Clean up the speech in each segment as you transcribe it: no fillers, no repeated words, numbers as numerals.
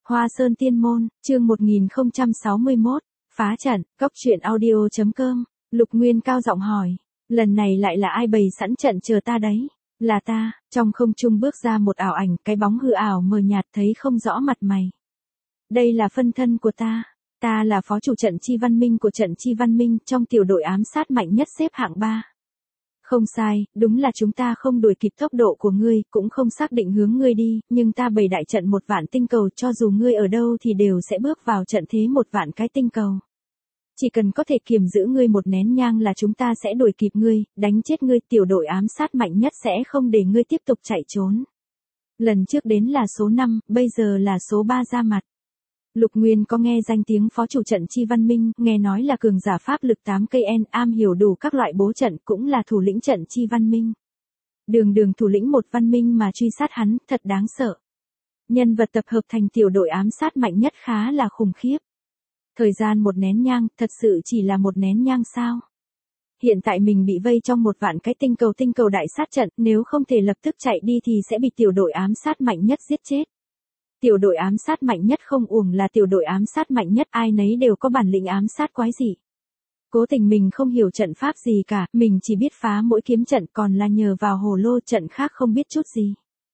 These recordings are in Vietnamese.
Hoa Sơn Tiên Môn, chương 1061, phá trận, cốc truyện audio.com, Lục Nguyên cao giọng hỏi, lần này lại là ai bày sẵn trận chờ ta đấy? Là ta. Trong không trung bước ra một ảo ảnh, cái bóng hư ảo mờ nhạt thấy không rõ mặt mày. Đây là phân thân của ta là phó chủ trận Chi Văn Minh của trận Chi Văn Minh, trong tiểu đội ám sát mạnh nhất xếp hạng 3. Không sai, đúng là chúng ta không đuổi kịp tốc độ của ngươi, cũng không xác định hướng ngươi đi, nhưng ta bày đại trận 1 vạn tinh cầu, cho dù ngươi ở đâu thì đều sẽ bước vào trận thế 1 vạn cái tinh cầu. Chỉ cần có thể kiềm giữ ngươi 1 nén nhang là chúng ta sẽ đuổi kịp ngươi, đánh chết ngươi, tiểu đội ám sát mạnh nhất sẽ không để ngươi tiếp tục chạy trốn. Lần trước đến là số 5, bây giờ là số 3 ra mặt. Lục Nguyên có nghe danh tiếng phó chủ trận Chi Văn Minh, nghe nói là cường giả pháp lực 8 cây N, am hiểu đủ các loại bố trận, cũng là thủ lĩnh trận Chi Văn Minh. Đường thủ lĩnh một văn minh mà truy sát hắn, thật đáng sợ. Nhân vật tập hợp thành tiểu đội ám sát mạnh nhất khá là khủng khiếp. Thời gian 1 nén nhang, thật sự chỉ là 1 nén nhang sao? Hiện tại mình bị vây trong 1 vạn cái tinh cầu đại sát trận, nếu không thể lập tức chạy đi thì sẽ bị tiểu đội ám sát mạnh nhất giết chết. Tiểu đội ám sát mạnh nhất không uổng là tiểu đội ám sát mạnh nhất, ai nấy đều có bản lĩnh ám sát quái dị. Cố tình mình không hiểu trận pháp gì cả, mình chỉ biết phá mỗi kiếm trận, còn là nhờ vào hồ lô trận khác không biết chút gì.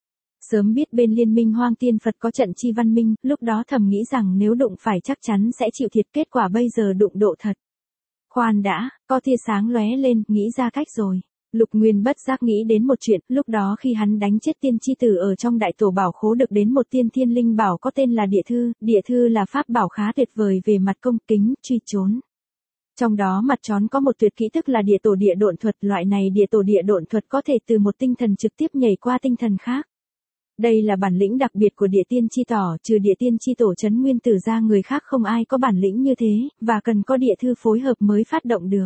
Sớm biết bên Liên minh Hoang Tiên Phật có trận Chi Văn Minh, lúc đó thầm nghĩ rằng nếu đụng phải chắc chắn sẽ chịu thiệt, kết quả bây giờ đụng độ thật. Khoan đã, có tia sáng lóe lên, nghĩ ra cách rồi. Lục Nguyên bất giác nghĩ đến một chuyện, lúc đó khi hắn đánh chết tiên chi tử ở trong đại tổ bảo khố được đến một tiên thiên linh bảo có tên là địa thư là pháp bảo khá tuyệt vời về mặt công kính, truy trốn. Trong đó mặt trón có một tuyệt kỹ tức là địa tổ địa độn thuật, loại này địa tổ địa độn thuật có thể từ một tinh thần trực tiếp nhảy qua tinh thần khác. Đây là bản lĩnh đặc biệt của địa tiên chi tổ, trừ địa tiên chi tổ Trấn Nguyên Tử ra người khác không ai có bản lĩnh như thế, và cần có địa thư phối hợp mới phát động được.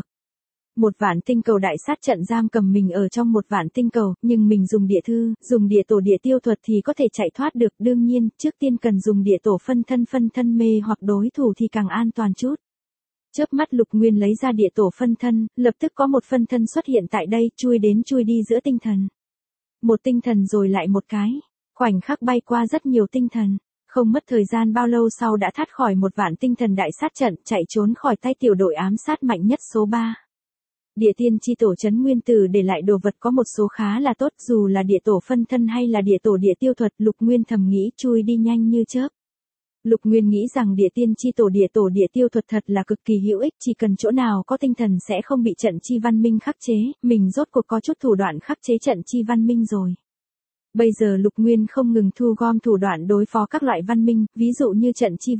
1 vạn tinh cầu đại sát trận giam cầm mình ở trong 1 vạn tinh cầu, nhưng mình dùng địa thư, dùng địa tổ địa tiêu thuật thì có thể chạy thoát được, đương nhiên, trước tiên cần dùng địa tổ phân thân mê hoặc đối thủ thì càng an toàn chút. Chớp mắt Lục Nguyên lấy ra địa tổ phân thân, lập tức có một phân thân xuất hiện tại đây, chui đi giữa tinh thần. Một tinh thần rồi lại một cái, khoảnh khắc bay qua rất nhiều tinh thần, không mất thời gian bao lâu sau đã thoát khỏi 1 vạn tinh thần đại sát trận, chạy trốn khỏi tay tiểu đội ám sát mạnh nhất số 3. Địa tiên chi tổ Trấn Nguyên Tử để lại đồ vật có một số khá là tốt, dù là địa tổ phân thân hay là địa tổ địa tiêu thuật, Lục Nguyên thầm nghĩ chui đi nhanh như chớp. Lục Nguyên nghĩ rằng địa tiên chi tổ địa tiêu thuật thật là cực kỳ hữu ích, chỉ cần chỗ nào có tinh thần sẽ không bị trận Chi Văn Minh khắc chế, mình rốt cuộc có chút thủ đoạn khắc chế trận Chi Văn Minh rồi. Bây giờ Lục Nguyên không ngừng thu gom thủ đoạn đối phó các loại văn minh, ví dụ như trận Chi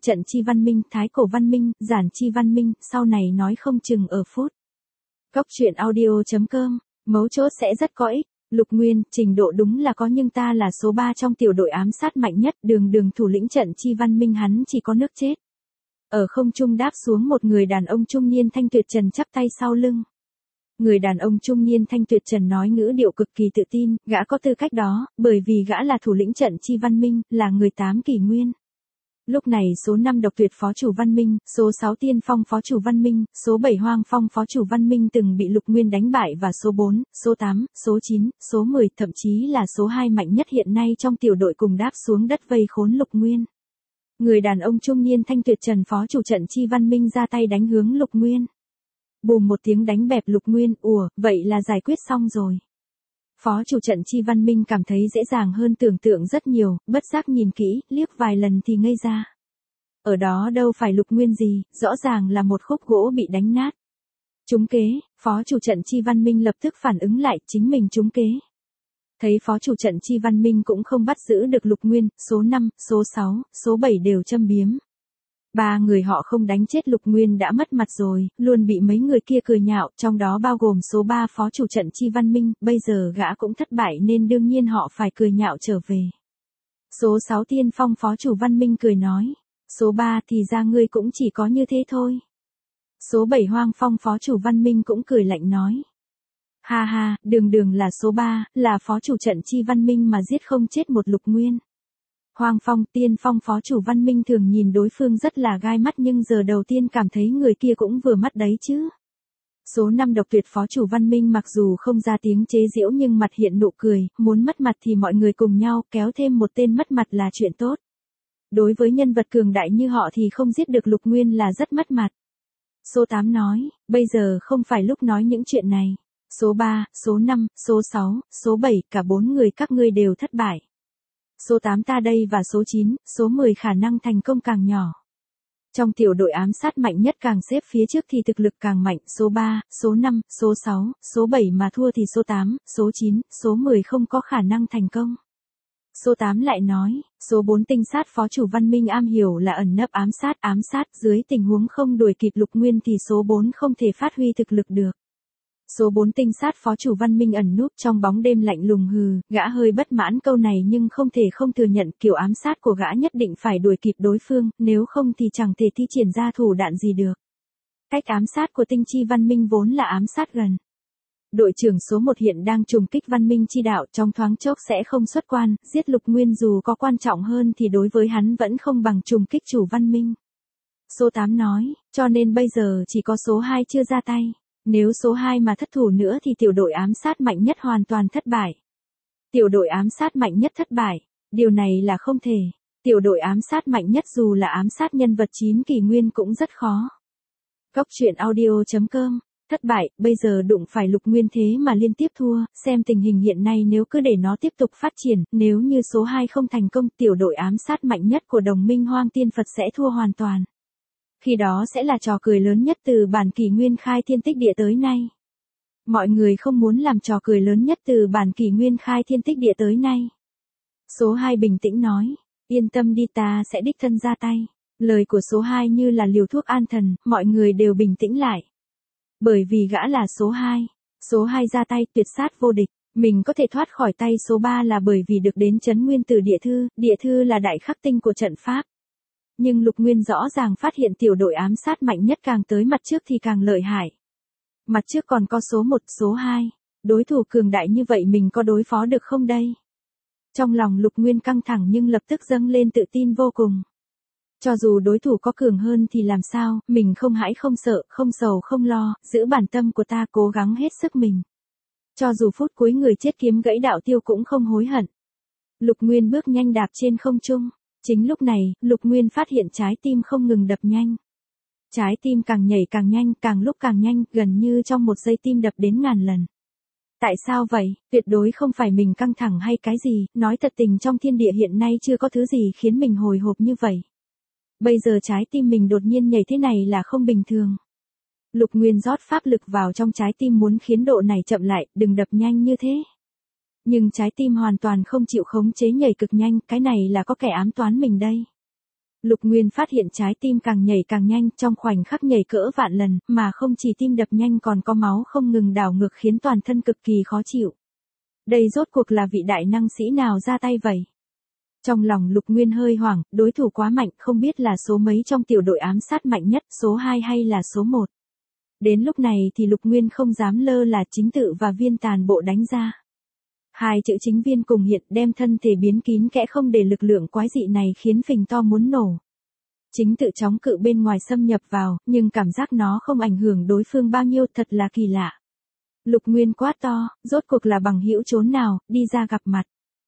Văn Minh, Thái Cổ Văn Minh, Giản Chi Văn Minh, sau này nói không chừng ở phút. Cốc truyện audio.com, mấu chốt sẽ rất có ích. Lục Nguyên, trình độ đúng là có nhưng ta là số 3 trong tiểu đội ám sát mạnh nhất, đường thủ lĩnh trận Chi Văn Minh hắn chỉ có nước chết. Ở không trung đáp xuống một người đàn ông trung niên thanh tuyệt trần chắp tay sau lưng. Người đàn ông trung niên thanh tuyệt trần nói ngữ điệu cực kỳ tự tin, gã có tư cách đó, bởi vì gã là thủ lĩnh trận Chi Văn Minh, là người 8 kỷ nguyên. Lúc này số 5 độc tuyệt phó chủ Văn Minh, số 6 tiên phong phó chủ Văn Minh, số 7 hoang phong phó chủ Văn Minh từng bị Lục Nguyên đánh bại và số 4, số 8, số 9, số 10 thậm chí là số 2 mạnh nhất hiện nay trong tiểu đội cùng đáp xuống đất vây khốn Lục Nguyên. Người đàn ông trung niên thanh tuyệt trần phó chủ trận Chi Văn Minh ra tay đánh hướng Lục Nguyên. Bùm một tiếng đánh bẹp Lục Nguyên, vậy là giải quyết xong rồi. Phó chủ trận Chi Văn Minh cảm thấy dễ dàng hơn tưởng tượng rất nhiều, bất giác nhìn kỹ, liếc vài lần thì ngây ra. Ở đó đâu phải Lục Nguyên gì, rõ ràng là một khúc gỗ bị đánh nát. Trúng kế, phó chủ trận Chi Văn Minh lập tức phản ứng lại, chính mình trúng kế. Thấy phó chủ trận Chi Văn Minh cũng không bắt giữ được Lục Nguyên, số 5, số 6, số 7 đều châm biếm. 3 người họ không đánh chết Lục Nguyên đã mất mặt rồi, luôn bị mấy người kia cười nhạo, trong đó bao gồm số 3 phó chủ trận Chi Văn Minh, bây giờ gã cũng thất bại nên đương nhiên họ phải cười nhạo trở về. Số 6 tiên phong phó chủ Văn Minh cười nói, số 3 thì ra ngươi cũng chỉ có như thế thôi. Số 7 hoang phong phó chủ Văn Minh cũng cười lạnh nói. Ha ha, đường là số 3, là phó chủ trận Chi Văn Minh mà giết không chết một Lục Nguyên. Hoang phong tiên phong phó chủ Văn Minh thường nhìn đối phương rất là gai mắt nhưng giờ đầu tiên cảm thấy người kia cũng vừa mắt đấy chứ. Số 5 độc tuyệt phó chủ Văn Minh mặc dù không ra tiếng chế giễu nhưng mặt hiện nụ cười, muốn mất mặt thì mọi người cùng nhau kéo thêm một tên mất mặt là chuyện tốt. Đối với nhân vật cường đại như họ thì không giết được Lục Nguyên là rất mất mặt. Số 8 nói, bây giờ không phải lúc nói những chuyện này. Số 3, số 5, số 6, số 7, cả 4 người các ngươi đều thất bại. Số 8 ta đây và số 9, số 10 khả năng thành công càng nhỏ. Trong tiểu đội ám sát mạnh nhất càng xếp phía trước thì thực lực càng mạnh, số 3, số 5, số 6, số 7 mà thua thì số 8, số 9, số 10 không có khả năng thành công. Số 8 lại nói, số 4 tinh sát phó chủ Văn Minh am hiểu là ẩn nấp ám sát dưới tình huống không đuổi kịp Lục Nguyên thì số 4 không thể phát huy thực lực được. Số 4 tinh sát phó chủ Văn Minh ẩn núp trong bóng đêm lạnh lùng hừ, gã hơi bất mãn câu này nhưng không thể không thừa nhận kiểu ám sát của gã nhất định phải đuổi kịp đối phương, nếu không thì chẳng thể thi triển ra thủ đoạn gì được. Cách ám sát của tinh chi Văn Minh vốn là ám sát gần. Đội trưởng số 1 hiện đang trùng kích Văn Minh chi đạo trong thoáng chốc sẽ không xuất quan, giết Lục Nguyên dù có quan trọng hơn thì đối với hắn vẫn không bằng trùng kích chủ Văn Minh. Số 8 nói, cho nên bây giờ chỉ có số 2 chưa ra tay. Nếu số 2 mà thất thủ nữa thì tiểu đội ám sát mạnh nhất hoàn toàn thất bại. Tiểu đội ám sát mạnh nhất thất bại, điều này là không thể. Tiểu đội ám sát mạnh nhất dù là ám sát nhân vật 9 kỷ nguyên cũng rất khó. Cốc truyện audio.com, thất bại, bây giờ đụng phải Lục Nguyên thế mà liên tiếp thua, xem tình hình hiện nay nếu cứ để nó tiếp tục phát triển, nếu như số 2 không thành công, tiểu đội ám sát mạnh nhất của đồng minh Hoang Tiên Phật sẽ thua hoàn toàn. Khi đó sẽ là trò cười lớn nhất từ bản kỷ nguyên khai thiên tích địa tới nay. Mọi người không muốn làm trò cười lớn nhất từ bản kỷ nguyên khai thiên tích địa tới nay. Số 2 bình tĩnh nói, yên tâm đi ta sẽ đích thân ra tay. Lời của số 2 như là liều thuốc an thần, mọi người đều bình tĩnh lại. Bởi vì gã là số 2. Số 2 ra tay tuyệt sát vô địch. Mình có thể thoát khỏi tay số 3 là bởi vì được đến trấn nguyên từ địa thư là đại khắc tinh của trận pháp. Nhưng Lục Nguyên rõ ràng phát hiện tiểu đội ám sát mạnh nhất càng tới mặt trước thì càng lợi hại. Mặt trước còn có số 1, số 2. Đối thủ cường đại như vậy mình có đối phó được không đây? Trong lòng Lục Nguyên căng thẳng nhưng lập tức dâng lên tự tin vô cùng. Cho dù đối thủ có cường hơn thì làm sao, mình không hãi không sợ, không sầu không lo, giữ bản tâm của ta cố gắng hết sức mình. Cho dù phút cuối người chết kiếm gãy đạo tiêu cũng không hối hận. Lục Nguyên bước nhanh đạp trên không trung. Chính lúc này, Lục Nguyên phát hiện trái tim không ngừng đập nhanh. Trái tim càng nhảy càng nhanh, càng lúc càng nhanh, gần như trong một giây tim đập đến ngàn lần. Tại sao vậy? Tuyệt đối không phải mình căng thẳng hay cái gì, nói thật tình trong thiên địa hiện nay chưa có thứ gì khiến mình hồi hộp như vậy. Bây giờ trái tim mình đột nhiên nhảy thế này là không bình thường. Lục Nguyên rót pháp lực vào trong trái tim muốn khiến độ này chậm lại, đừng đập nhanh như thế. Nhưng trái tim hoàn toàn không chịu khống chế nhảy cực nhanh, cái này là có kẻ ám toán mình đây. Lục Nguyên phát hiện trái tim càng nhảy càng nhanh, trong khoảnh khắc nhảy cỡ vạn lần, mà không chỉ tim đập nhanh còn có máu không ngừng đảo ngược khiến toàn thân cực kỳ khó chịu. Đây rốt cuộc là vị đại năng sĩ nào ra tay vậy? Trong lòng Lục Nguyên hơi hoảng, đối thủ quá mạnh, không biết là số mấy trong tiểu đội ám sát mạnh nhất, số 2 hay là số 1. Đến lúc này thì Lục Nguyên không dám lơ là chính tự và viên tàn bộ đánh ra. Hai chữ chính viên cùng hiện đem thân thể biến kín kẽ không để lực lượng quái dị này khiến phình to muốn nổ. Chính tự chống cự bên ngoài xâm nhập vào, nhưng cảm giác nó không ảnh hưởng đối phương bao nhiêu, thật là kỳ lạ. Lục Nguyên quát to, rốt cuộc là bằng hữu chốn nào, đi ra gặp mặt.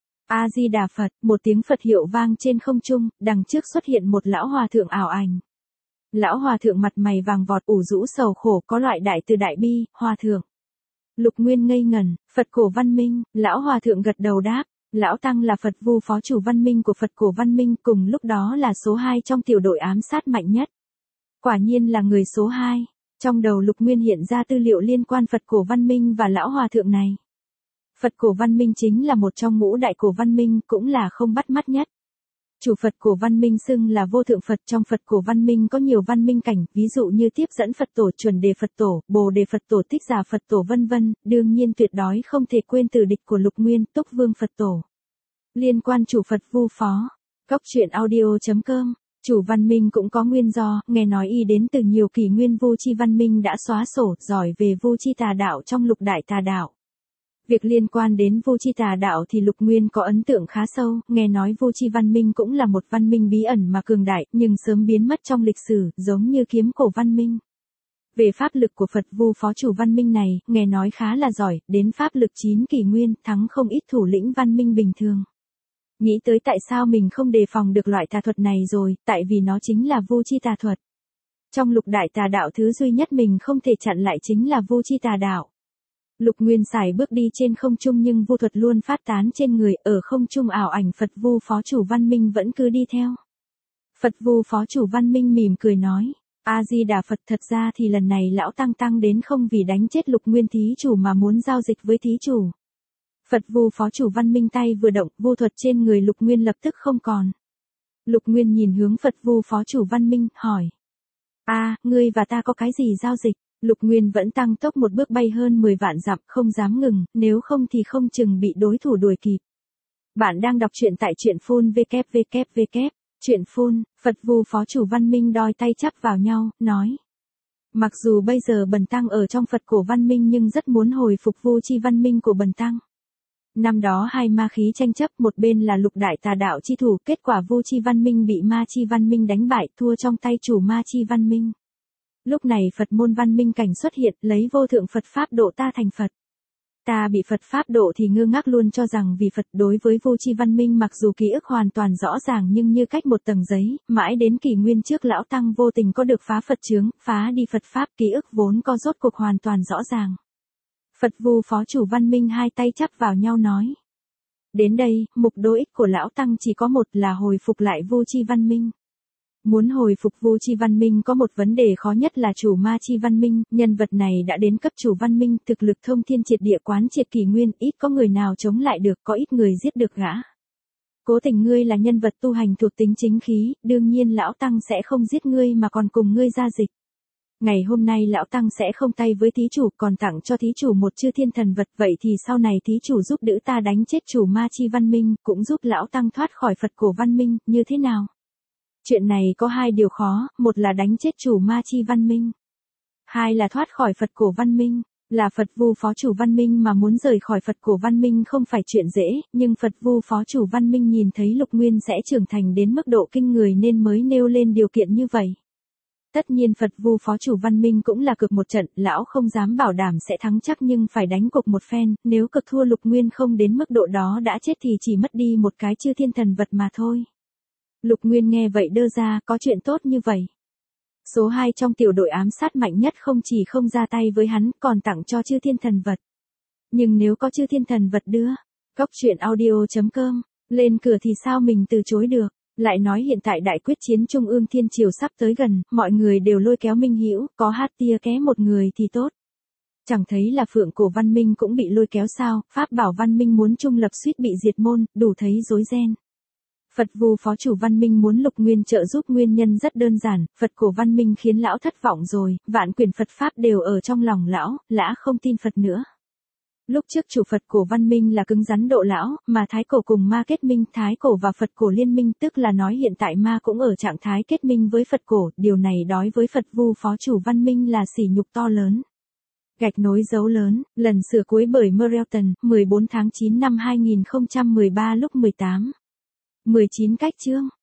A Di Đà Phật, một tiếng Phật hiệu vang trên không trung, đằng trước xuất hiện một lão hòa thượng ảo ảnh. Lão hòa thượng mặt mày vàng vọt ủ rũ sầu khổ, có loại đại từ đại bi, hòa thượng. Lục Nguyên ngây ngẩn, Phật cổ Văn Minh, lão hòa thượng gật đầu đáp, lão tăng là Phật Vu phó chủ Văn Minh của Phật cổ Văn Minh, cùng lúc đó là số 2 trong tiểu đội ám sát mạnh nhất. Quả nhiên là người số 2, trong đầu Lục Nguyên hiện ra tư liệu liên quan Phật cổ Văn Minh và lão hòa thượng này. Phật cổ Văn Minh chính là một trong ngũ đại cổ Văn Minh, cũng là không bắt mắt nhất. Chủ Phật cổ Văn Minh xưng là vô thượng Phật, trong Phật cổ Văn Minh có nhiều văn minh cảnh, ví dụ như tiếp dẫn Phật tổ, chuẩn đề Phật tổ, bồ đề Phật tổ, thích giả Phật tổ vân vân, đương nhiên tuyệt đối không thể quên từ địch của Lục Nguyên, Túc Vương Phật tổ. Liên quan chủ Phật Vu phó, cốc truyện audio.com, chủ văn minh cũng có nguyên do, nghe nói y đến từ nhiều kỷ nguyên Vu Chi văn minh đã xóa sổ, giỏi về Vu Chi tà đạo trong lục đại tà đạo. Việc liên quan đến Vu Chi tà đạo thì Lục Nguyên có ấn tượng khá sâu, nghe nói Vu Chi văn minh cũng là một văn minh bí ẩn mà cường đại, nhưng sớm biến mất trong lịch sử, giống như kiếm cổ văn minh. Về pháp lực của Phật Vu phó chủ văn minh này, nghe nói khá là giỏi, đến pháp lực 9 kỷ nguyên, thắng không ít thủ lĩnh văn minh bình thường. Nghĩ tới tại sao mình không đề phòng được loại tà thuật này rồi, tại vì nó chính là vô chi tà thuật. Trong lục đại tà đạo thứ duy nhất mình không thể chặn lại chính là vô chi tà đạo. Lục Nguyên xài bước đi trên không trung nhưng vô thuật luôn phát tán trên người, ở không trung ảo ảnh Phật Vu Phó Chủ Văn Minh vẫn cứ đi theo. Phật Vu Phó Chủ Văn Minh mỉm cười nói, A-di-đà Phật, thật ra thì lần này lão tăng đến không vì đánh chết Lục Nguyên thí chủ mà muốn giao dịch với thí chủ. Phật Vu Phó Chủ Văn Minh tay vừa động, vô thuật trên người Lục Nguyên lập tức không còn. Lục Nguyên nhìn hướng Phật Vu Phó Chủ Văn Minh, hỏi. Ngươi và ta có cái gì giao dịch? Lục Nguyên vẫn tăng tốc một bước bay hơn 10 vạn dặm, không dám ngừng, nếu không thì không chừng bị đối thủ đuổi kịp. Bạn đang đọc truyện tại truyện phun www. Truyện phun, Phật Vu Phó Chủ Văn Minh đôi tay chắp vào nhau, nói. Mặc dù bây giờ bần tăng ở trong Phật cổ văn minh nhưng rất muốn hồi phục vô chi văn minh của bần tăng. Năm đó hai ma khí tranh chấp, một bên là lục đại tà đạo chi thủ, kết quả vô chi văn minh bị ma chi văn minh đánh bại, thua trong tay chủ ma chi văn minh. Lúc này Phật môn văn minh cảnh xuất hiện, lấy vô thượng Phật Pháp độ ta thành Phật. Ta bị Phật Pháp độ thì ngơ ngác luôn cho rằng vì Phật. Đối với vô chi văn minh mặc dù ký ức hoàn toàn rõ ràng nhưng như cách một tầng giấy, mãi đến kỷ nguyên trước lão tăng vô tình có được phá Phật chướng, phá đi Phật Pháp, ký ức vốn có rốt cuộc hoàn toàn rõ ràng. Phật Vu Phó Chủ Văn Minh hai tay chắp vào nhau nói. Đến đây, mục đích của lão tăng chỉ có một là hồi phục lại vô chi văn minh. Muốn hồi phục vô chi văn minh có một vấn đề khó nhất là chủ ma chi văn minh, nhân vật này đã đến cấp chủ văn minh, thực lực thông thiên triệt địa quán triệt kỷ nguyên, ít có người nào chống lại được, có ít người giết được gã. Cố tình ngươi là nhân vật tu hành thuộc tính chính khí, đương nhiên lão tăng sẽ không giết ngươi mà còn cùng ngươi giao dịch. Ngày hôm nay lão tăng sẽ không tay với thí chủ, còn tặng cho thí chủ một chư thiên thần vật, vậy thì sau này thí chủ giúp đỡ ta đánh chết chủ ma chi văn minh, cũng giúp lão tăng thoát khỏi Phật cổ văn minh, như thế nào? Chuyện này có hai điều khó, một là đánh chết chủ ma chi văn minh. Hai là thoát khỏi Phật cổ văn minh. Là Phật Vu Phó Chủ Văn Minh mà muốn rời khỏi Phật cổ văn minh không phải chuyện dễ, nhưng Phật Vu Phó Chủ Văn Minh nhìn thấy Lục Nguyên sẽ trưởng thành đến mức độ kinh người nên mới nêu lên điều kiện như vậy. Tất nhiên Phật Vu Phó Chủ Văn Minh cũng là cực một trận, lão không dám bảo đảm sẽ thắng chắc nhưng phải đánh cuộc một phen, nếu cực thua Lục Nguyên không đến mức độ đó đã chết thì chỉ mất đi một cái chư thiên thần vật mà thôi. Lục Nguyên nghe vậy đơ ra, có chuyện tốt như vậy. Số 2 trong tiểu đội ám sát mạnh nhất không chỉ không ra tay với hắn, còn tặng cho chư thiên thần vật. Nhưng nếu có chư thiên thần vật đưa, Cốc Truyện Audio.com, lên cửa thì sao mình từ chối được. Lại nói hiện tại đại quyết chiến Trung ương Thiên Triều sắp tới gần, mọi người đều lôi kéo Minh Hữu, có hát tia ké một người thì tốt. Chẳng thấy là Phượng Cổ Văn Minh cũng bị lôi kéo sao, Pháp Bảo Văn Minh muốn trung lập suýt bị diệt môn, đủ thấy rối ren. Phật Vu Phó Chủ Văn Minh muốn Lục Nguyên trợ giúp, nguyên nhân rất đơn giản, Phật Cổ Văn Minh khiến lão thất vọng rồi, vạn quyển Phật Pháp đều ở trong lòng lão, lã không tin Phật nữa. Lúc trước chủ Phật Cổ Văn Minh là cứng rắn độ lão, mà Thái Cổ cùng ma kết minh, Thái Cổ và Phật Cổ liên minh, tức là nói hiện tại ma cũng ở trạng thái kết minh với Phật Cổ, điều này đối với Phật Vu Phó Chủ Văn Minh là sỉ nhục to lớn. Gạch nối dấu lớn, lần sửa cuối bởi Merelton, 14 tháng 9 năm 2013 lúc 18. 19 cách chương.